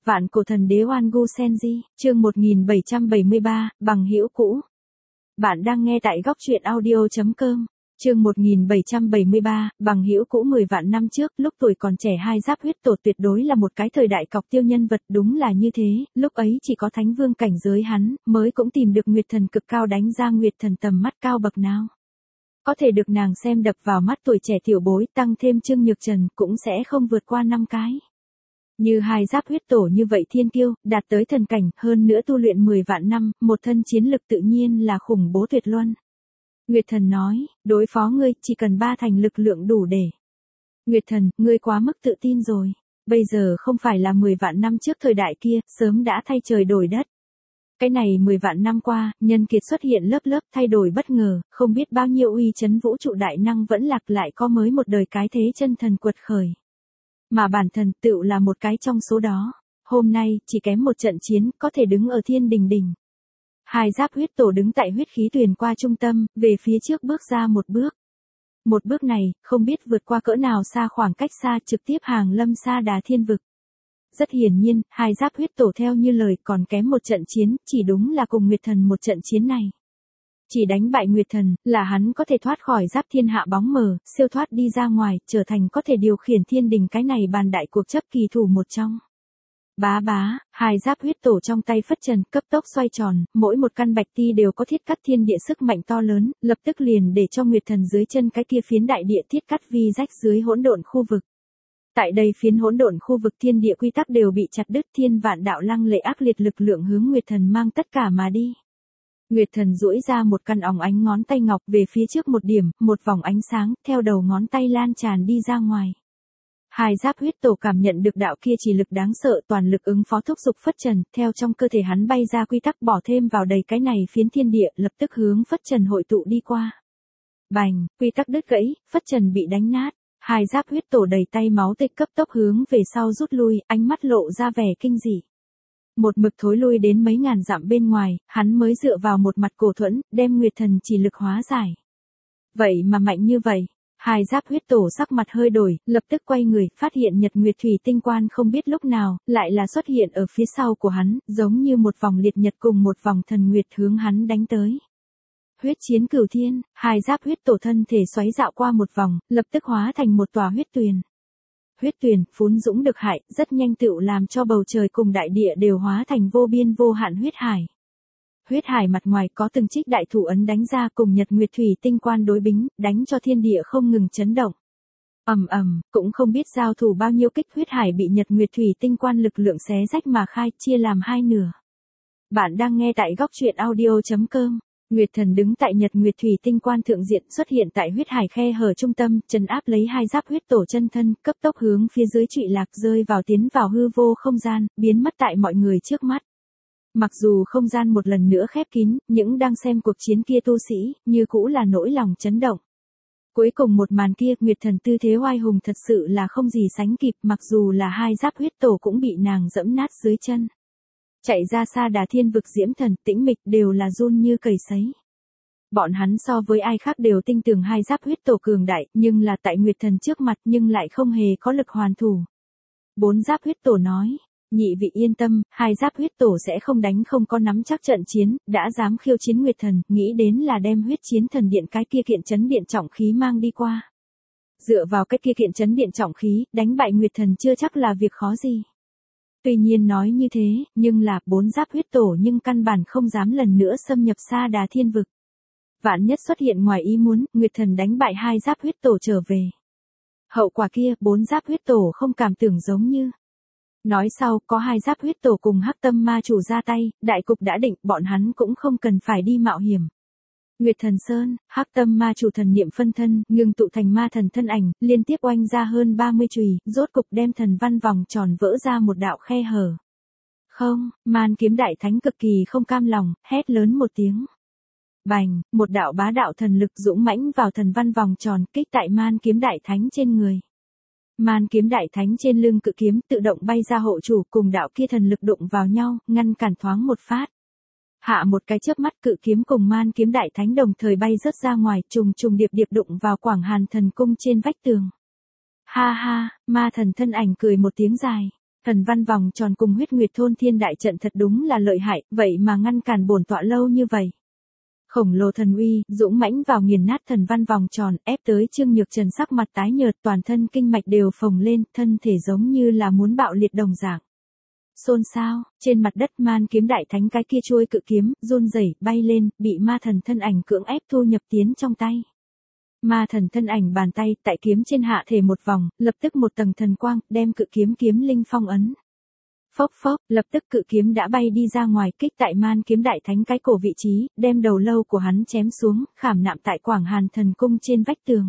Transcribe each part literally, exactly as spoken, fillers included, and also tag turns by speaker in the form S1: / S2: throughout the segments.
S1: Vạn cổ thần đế Oan Gu Senji, chương một nghìn bảy trăm bảy mươi ba, bằng hữu cũ. Bạn đang nghe tại góc truyện audio chấm com. Chương một nghìn bảy trăm bảy mươi ba, bằng hữu cũ mười vạn năm trước, lúc tuổi còn trẻ hai giáp huyết tổ tuyệt đối là một cái thời đại cọc tiêu nhân vật, đúng là như thế, lúc ấy chỉ có thánh vương cảnh giới hắn, mới cũng tìm được Nguyệt Thần cực cao đánh ra Nguyệt Thần tầm mắt cao bậc nào. Có thể được nàng xem đập vào mắt tuổi trẻ tiểu bối, tăng thêm Trương Nhược Trần, cũng sẽ không vượt qua năm cái. Như hai giáp huyết tổ như vậy thiên kiêu, đạt tới thần cảnh, hơn nữa tu luyện mười vạn năm, một thân chiến lực tự nhiên là khủng bố tuyệt luân. Nguyệt Thần nói, đối phó ngươi, chỉ cần ba thành lực lượng đủ để. Nguyệt Thần, ngươi quá mức tự tin rồi. Bây giờ không phải là mười vạn năm trước thời đại kia, sớm đã thay trời đổi đất. Cái này mười vạn năm qua, nhân kiệt xuất hiện lớp lớp thay đổi bất ngờ, không biết bao nhiêu uy chấn vũ trụ đại năng vẫn lạc lại có mới một đời cái thế chân thần quật khởi. Mà bản thần tựu là một cái trong số đó. Hôm nay, chỉ kém một trận chiến, có thể đứng ở thiên đình đỉnh. Hai giáp huyết tổ đứng tại huyết khí tuyền qua trung tâm, về phía trước bước ra một bước. Một bước này, không biết vượt qua cỡ nào xa khoảng cách xa trực tiếp hàng lâm Sa Đà thiên vực. Rất hiển nhiên, hai giáp huyết tổ theo như lời còn kém một trận chiến, chỉ đúng là cùng Nguyệt Thần một trận chiến này. Chỉ đánh bại Nguyệt Thần, là hắn có thể thoát khỏi giáp thiên hạ bóng mờ, siêu thoát đi ra ngoài, trở thành có thể điều khiển thiên đình cái này bàn đại cuộc chấp kỳ thủ một trong. Bá bá, hai giáp huyết tổ trong tay phất trần, cấp tốc xoay tròn, mỗi một căn bạch ti đều có thiết cắt thiên địa sức mạnh to lớn, lập tức liền để cho Nguyệt Thần dưới chân cái kia phiến đại địa thiết cắt vi rách dưới hỗn độn khu vực. Tại đây phiến hỗn độn khu vực thiên địa quy tắc đều bị chặt đứt, thiên vạn đạo lăng lệ ác liệt lực lượng hướng Nguyệt Thần mang tất cả mà đi. Nguyệt Thần duỗi ra một căn óng ánh ngón tay ngọc về phía trước một điểm, một vòng ánh sáng, theo đầu ngón tay lan tràn đi ra ngoài. Hai giáp huyết tổ cảm nhận được đạo kia chỉ lực đáng sợ, toàn lực ứng phó thúc giục phất trần, theo trong cơ thể hắn bay ra quy tắc bỏ thêm vào đầy cái này phiến thiên địa, lập tức hướng phất trần hội tụ đi qua. Bành, quy tắc đứt gãy, phất trần bị đánh nát. Hai giáp huyết tổ đầy tay máu tê cấp tốc hướng về sau rút lui, ánh mắt lộ ra vẻ kinh dị. Một mực thối lui đến mấy ngàn dặm bên ngoài, hắn mới dựa vào một mặt cổ thuẫn, đem Nguyệt Thần chỉ lực hóa giải. Vậy mà mạnh như vậy, hai giáp huyết tổ sắc mặt hơi đổi, lập tức quay người, phát hiện Nhật Nguyệt Thủy tinh quan không biết lúc nào, lại là xuất hiện ở phía sau của hắn, giống như một vòng liệt nhật cùng một vòng thần nguyệt hướng hắn đánh tới. Huyết chiến cửu thiên, hai giáp huyết tổ thân thể xoáy dạo qua một vòng, lập tức hóa thành một tòa huyết tuyền. Huyết tuyền, phún dũng được hại, rất nhanh tựu làm cho bầu trời cùng đại địa đều hóa thành vô biên vô hạn huyết hải. Huyết hải mặt ngoài có từng trích đại thủ ấn đánh ra cùng Nhật Nguyệt Thủy tinh quan đối bính, đánh cho thiên địa không ngừng chấn động. Ầm ầm, cũng không biết giao thủ bao nhiêu kích, huyết hải bị Nhật Nguyệt Thủy tinh quan lực lượng xé rách mà khai, chia làm hai nửa. Bạn đang nghe tại góc truyện audio chấm com. Nguyệt Thần đứng tại Nhật Nguyệt Thủy tinh quan thượng diện, xuất hiện tại huyết hải khe hở trung tâm, trấn áp lấy hai giáp huyết tổ chân thân, cấp tốc hướng phía dưới trụy lạc, rơi vào tiến vào hư vô không gian, biến mất tại mọi người trước mắt. Mặc dù không gian một lần nữa khép kín, những đang xem cuộc chiến kia tu sĩ, như cũ là nỗi lòng chấn động. Cuối cùng một màn kia, Nguyệt Thần tư thế oai hùng thật sự là không gì sánh kịp, mặc dù là hai giáp huyết tổ cũng bị nàng dẫm nát dưới chân. Chạy ra Sa Đà thiên vực Diễm Thần, Tĩnh Mịch đều là run như cầy sấy. Bọn hắn so với ai khác đều tin tưởng hai giáp huyết tổ cường đại, nhưng là tại Nguyệt Thần trước mặt nhưng lại không hề có lực hoàn thủ. Bốn giáp huyết tổ nói, nhị vị yên tâm, hai giáp huyết tổ sẽ không đánh không có nắm chắc trận chiến, đã dám khiêu chiến Nguyệt Thần, nghĩ đến là đem huyết chiến thần điện cái kia kiện chấn điện trọng khí mang đi qua. Dựa vào cái kia kiện chấn điện trọng khí, đánh bại Nguyệt Thần chưa chắc là việc khó gì. Tuy nhiên nói như thế, nhưng là bốn giáp huyết tổ nhưng căn bản không dám lần nữa xâm nhập Sa Đà thiên vực. Vạn nhất xuất hiện ngoài ý muốn, Nguyệt Thần đánh bại hai giáp huyết tổ trở về. Hậu quả kia, bốn giáp huyết tổ không cảm tưởng giống như. Nói sau, có hai giáp huyết tổ cùng Hắc Tâm Ma chủ ra tay, đại cục đã định, bọn hắn cũng không cần phải đi mạo hiểm. Nguyệt Thần Sơn, Hắc Tâm Ma chủ thần niệm phân thân, ngưng tụ thành ma thần thân ảnh, liên tiếp oanh ra hơn ba mươi chùy, rốt cục đem thần văn vòng tròn vỡ ra một đạo khe hở. Không, Man Kiếm Đại Thánh cực kỳ không cam lòng, hét lớn một tiếng. Bành, một đạo bá đạo thần lực dũng mãnh vào thần văn vòng tròn, kích tại Man Kiếm Đại Thánh trên người. Man Kiếm Đại Thánh trên lưng cự kiếm tự động bay ra hộ chủ, cùng đạo kia thần lực đụng vào nhau, ngăn cản thoáng một phát. Hạ một cái chớp mắt, cự kiếm cùng Man Kiếm Đại Thánh đồng thời bay rớt ra ngoài, trùng trùng điệp điệp đụng vào Quảng Hàn Thần Cung trên vách tường. Ha ha, ma thần thân ảnh cười một tiếng dài. Thần văn vòng tròn cùng huyết nguyệt thôn thiên đại trận thật đúng là lợi hại, vậy mà ngăn cản bổn tọa lâu như vậy. Khổng lồ thần uy, dũng mãnh vào nghiền nát thần văn vòng tròn, ép tới Trương Nhược Trần sắc mặt tái nhợt, toàn thân kinh mạch đều phồng lên, thân thể giống như là muốn bạo liệt đồng dạng. Xôn xao, trên mặt đất man kiếm đại thánh cái kia chuôi cự kiếm, run rẩy, bay lên, bị ma thần thân ảnh cưỡng ép thu nhập tiến trong tay. Ma thần thân ảnh bàn tay, tại kiếm trên hạ thể một vòng, lập tức một tầng thần quang, đem cự kiếm kiếm linh phong ấn. Phốc phốc, lập tức cự kiếm đã bay đi ra ngoài, kích tại man kiếm đại thánh cái cổ vị trí, đem đầu lâu của hắn chém xuống, khảm nạm tại Quảng Hàn thần cung trên vách tường.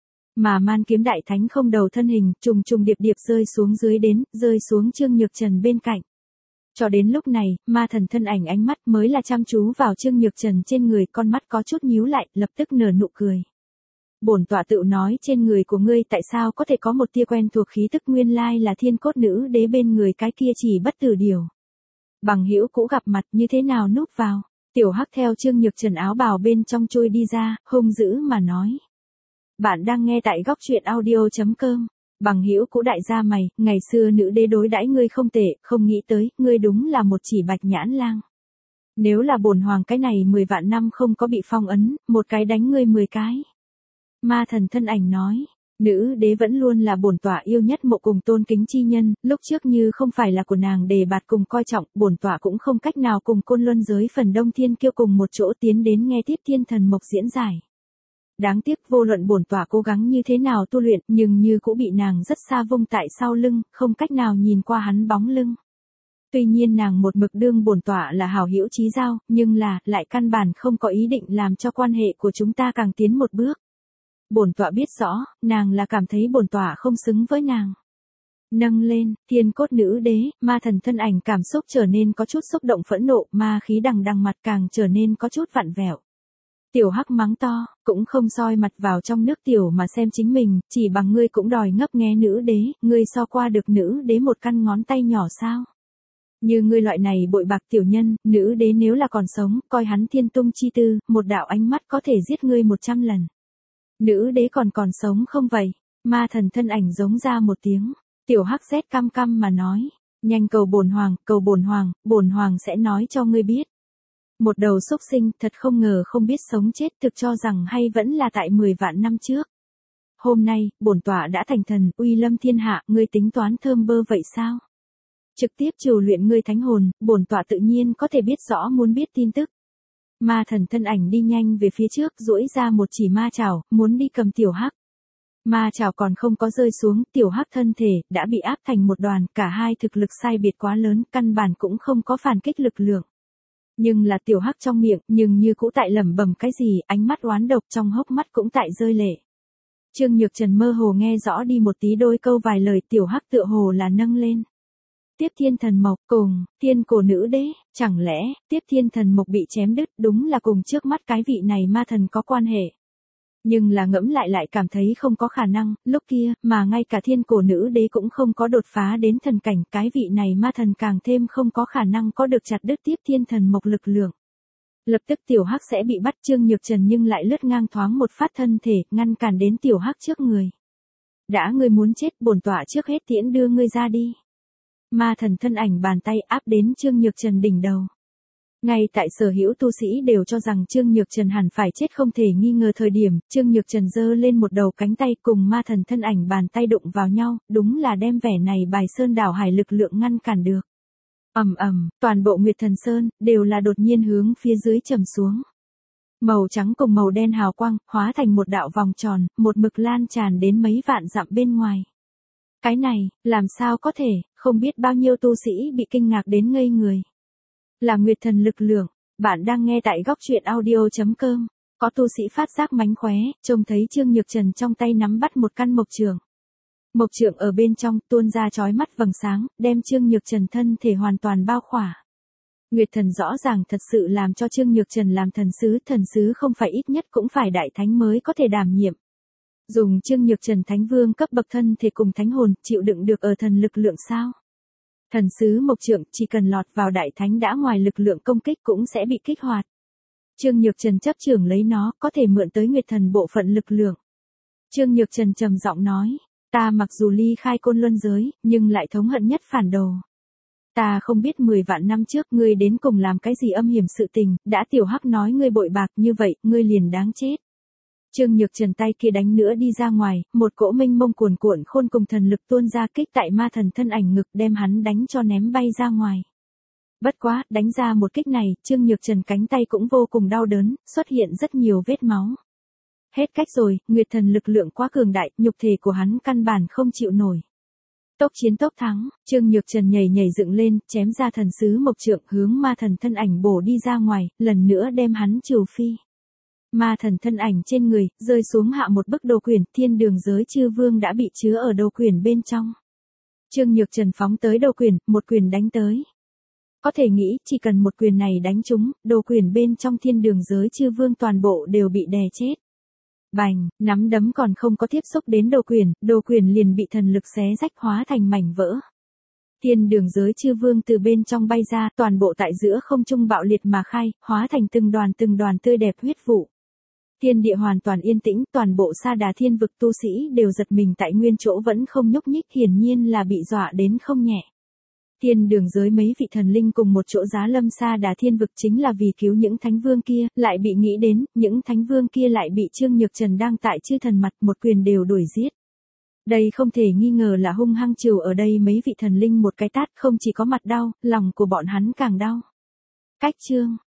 S1: Mà man kiếm đại thánh không đầu thân hình, trùng trùng điệp điệp rơi xuống dưới đến, rơi xuống Trương Nhược Trần bên cạnh. Cho đến lúc này, ma thần thân ảnh ánh mắt mới là chăm chú vào Trương Nhược Trần trên người, con mắt có chút nhíu lại, lập tức nở nụ cười. Bổn tọa tự nói trên người của ngươi tại sao có thể có một tia quen thuộc khí tức, nguyên lai là thiên cốt nữ đế bên người cái kia chỉ bất tử điều. Bằng hữu cũ gặp mặt như thế nào núp vào. Tiểu Hắc theo Trương Nhược Trần áo bào bên trong trôi đi ra, hung dữ mà nói. Bạn đang nghe tại góc truyện audio chấm com. Bằng hữu cũ đại gia mày, ngày xưa nữ đế đối đãi ngươi không tệ, không nghĩ tới, ngươi đúng là một chỉ bạch nhãn lang. Nếu là bổn hoàng cái này mười vạn năm không có bị phong ấn, một cái đánh ngươi mười cái. Ma thần thân ảnh nói, nữ đế vẫn luôn là bổn tọa yêu nhất mộ cùng tôn kính chi nhân, lúc trước như không phải là của nàng đề bạt cùng coi trọng, bổn tọa cũng không cách nào cùng côn luân giới phần đông thiên kiêu cùng một chỗ tiến đến nghe tiếp thiên thần mộc diễn giải. Đáng tiếc vô luận bổn tọa cố gắng như thế nào tu luyện, nhưng như cũng bị nàng rất xa vung tại sau lưng, không cách nào nhìn qua hắn bóng lưng. Tuy nhiên nàng một mực đương bổn tọa là hảo hữu chí giao, nhưng là, lại căn bản không có ý định làm cho quan hệ của chúng ta càng tiến một bước. Bổn tọa biết rõ, nàng là cảm thấy bổn tọa không xứng với nàng. Nâng lên, thiên cốt nữ đế, ma thần thân ảnh cảm xúc trở nên có chút xúc động phẫn nộ, ma khí đằng đằng mặt càng trở nên có chút vặn vẹo. Tiểu Hắc mắng to, cũng không soi mặt vào trong nước tiểu mà xem chính mình, chỉ bằng ngươi cũng đòi ngấp nghé nữ đế, ngươi so qua được nữ đế một căn ngón tay nhỏ sao? Như ngươi loại này bội bạc tiểu nhân, nữ đế nếu là còn sống, coi hắn thiên tung chi tư, một đạo ánh mắt có thể giết ngươi một trăm lần. Nữ đế còn còn sống không vậy? Ma thần thân ảnh giống ra một tiếng. Tiểu Hắc rét căm căm mà nói. Nhanh cầu bổn hoàng, cầu bổn hoàng, bổn hoàng sẽ nói cho ngươi biết. Một đầu xúc sinh thật không ngờ không biết sống chết, thực cho rằng hay vẫn là tại mười vạn năm trước. Hôm nay, bổn tọa đã thành thần, uy lâm thiên hạ, ngươi tính toán thơm bơ vậy sao? Trực tiếp trừ luyện ngươi thánh hồn, bổn tọa tự nhiên có thể biết rõ muốn biết tin tức. Ma thần thân ảnh đi nhanh về phía trước, duỗi ra một chỉ ma chảo, muốn đi cầm Tiểu Hắc. Ma chảo còn không có rơi xuống, Tiểu Hắc thân thể đã bị áp thành một đoàn, cả hai thực lực sai biệt quá lớn, căn bản cũng không có phản kích lực lượng. Nhưng là Tiểu Hắc trong miệng, nhưng như cũ tại lẩm bẩm cái gì, ánh mắt oán độc trong hốc mắt cũng tại rơi lệ. Trương Nhược Trần mơ hồ nghe rõ đi một tí đôi câu vài lời, Tiểu Hắc tựa hồ là nâng lên. Tiếp thiên thần mộc cùng, thiên cổ nữ đế, chẳng lẽ, tiếp thiên thần mộc bị chém đứt đúng là cùng trước mắt cái vị này ma thần có quan hệ. Nhưng là ngẫm lại lại cảm thấy không có khả năng, lúc kia, mà ngay cả thiên cổ nữ đế cũng không có đột phá đến thần cảnh, cái vị này ma thần càng thêm không có khả năng có được chặt đứt tiếp thiên thần mộc lực lượng. Lập tức Tiểu Hắc sẽ bị bắt, Trương Nhược Trần nhưng lại lướt ngang thoáng một phát thân thể, ngăn cản đến Tiểu Hắc trước người. Đã ngươi muốn chết, bổn tọa trước hết tiễn đưa ngươi ra đi. Ma thần thân ảnh bàn tay áp đến Trương Nhược Trần đỉnh đầu. Ngay tại sở hữu tu sĩ đều cho rằng Trương Nhược Trần hẳn phải chết không thể nghi ngờ thời điểm, Trương Nhược Trần giơ lên một đầu cánh tay cùng ma thần thân ảnh bàn tay đụng vào nhau, đúng là đem vẻ này bài sơn đảo hải lực lượng ngăn cản được. Ầm ầm, toàn bộ Nguyệt Thần Sơn đều là đột nhiên hướng phía dưới trầm xuống. Màu trắng cùng màu đen hào quang hóa thành một đạo vòng tròn, một mực lan tràn đến mấy vạn dặm bên ngoài. Cái này, làm sao có thể, không biết bao nhiêu tu sĩ bị kinh ngạc đến ngây người. Là Nguyệt Thần lực lượng, bạn đang nghe tại góc truyện audio chấm com. Có tu sĩ phát giác mánh khóe, trông thấy Trương Nhược Trần trong tay nắm bắt một căn mộc trượng. Mộc trượng ở bên trong tuôn ra chói mắt vầng sáng, đem Trương Nhược Trần thân thể hoàn toàn bao khỏa. Nguyệt Thần rõ ràng thật sự làm cho Trương Nhược Trần làm thần sứ, thần sứ không phải ít nhất cũng phải đại thánh mới có thể đảm nhiệm. Dùng Trương Nhược Trần thánh vương cấp bậc thân thể cùng thánh hồn, chịu đựng được ở thần lực lượng sao? Thần sứ mộc trượng chỉ cần lọt vào đại thánh đã ngoài lực lượng công kích cũng sẽ bị kích hoạt. Trương Nhược Trần chấp trưởng lấy nó, có thể mượn tới Nguyệt Thần bộ phận lực lượng. Trương Nhược Trần trầm giọng nói, Ta mặc dù ly khai Côn Luân giới, nhưng lại thống hận nhất phản đồ. Ta không biết mười vạn năm trước ngươi đến cùng làm cái gì âm hiểm sự tình, đã tiểu hắc nói ngươi bội bạc như vậy, ngươi liền đáng chết. Trương Nhược Trần tay kia đánh nữa đi ra ngoài, một cỗ minh mông cuồn cuộn khôn cùng thần lực tuôn ra kích tại ma thần thân ảnh ngực đem hắn đánh cho ném bay ra ngoài. Bất quá, đánh ra một kích này, Trương Nhược Trần cánh tay cũng vô cùng đau đớn, xuất hiện rất nhiều vết máu. Hết cách rồi, Nguyệt thần lực lượng quá cường đại, nhục thể của hắn căn bản không chịu nổi. Tốc chiến tốc thắng, Trương Nhược Trần nhảy nhảy dựng lên, chém ra thần sứ mộc trượng hướng ma thần thân ảnh bổ đi ra ngoài, lần nữa đem hắn trừ phi. Ma thần thân ảnh trên người, rơi xuống hạ một bức đồ quyển, thiên đường giới chư vương đã bị chứa ở đồ quyển bên trong. Trương Nhược Trần phóng tới đồ quyển, một quyền đánh tới. Có thể nghĩ, chỉ cần một quyền này đánh trúng, đồ quyển bên trong thiên đường giới chư vương toàn bộ đều bị đè chết. Bành, nắm đấm còn không có tiếp xúc đến đồ quyển, đồ quyển liền bị thần lực xé rách hóa thành mảnh vỡ. Thiên đường giới chư vương từ bên trong bay ra, toàn bộ tại giữa không trung bạo liệt mà khai, hóa thành từng đoàn từng đoàn tươi đẹp huyết vụ. Thiên địa hoàn toàn yên tĩnh, toàn bộ Sa Đà thiên vực tu sĩ đều giật mình tại nguyên chỗ vẫn không nhúc nhích, hiển nhiên là bị dọa đến không nhẹ. Thiên đường giới mấy vị thần linh cùng một chỗ giá lâm Sa Đà thiên vực chính là vì cứu những thánh vương kia, lại bị nghĩ đến, những thánh vương kia lại bị Trương Nhược Trần đang tại chư thần mặt một quyền đều đuổi giết. Đây không thể nghi ngờ là hung hăng trừ ở đây mấy vị thần linh một cái tát, không chỉ có mặt đau, lòng của bọn hắn càng đau. Cách chương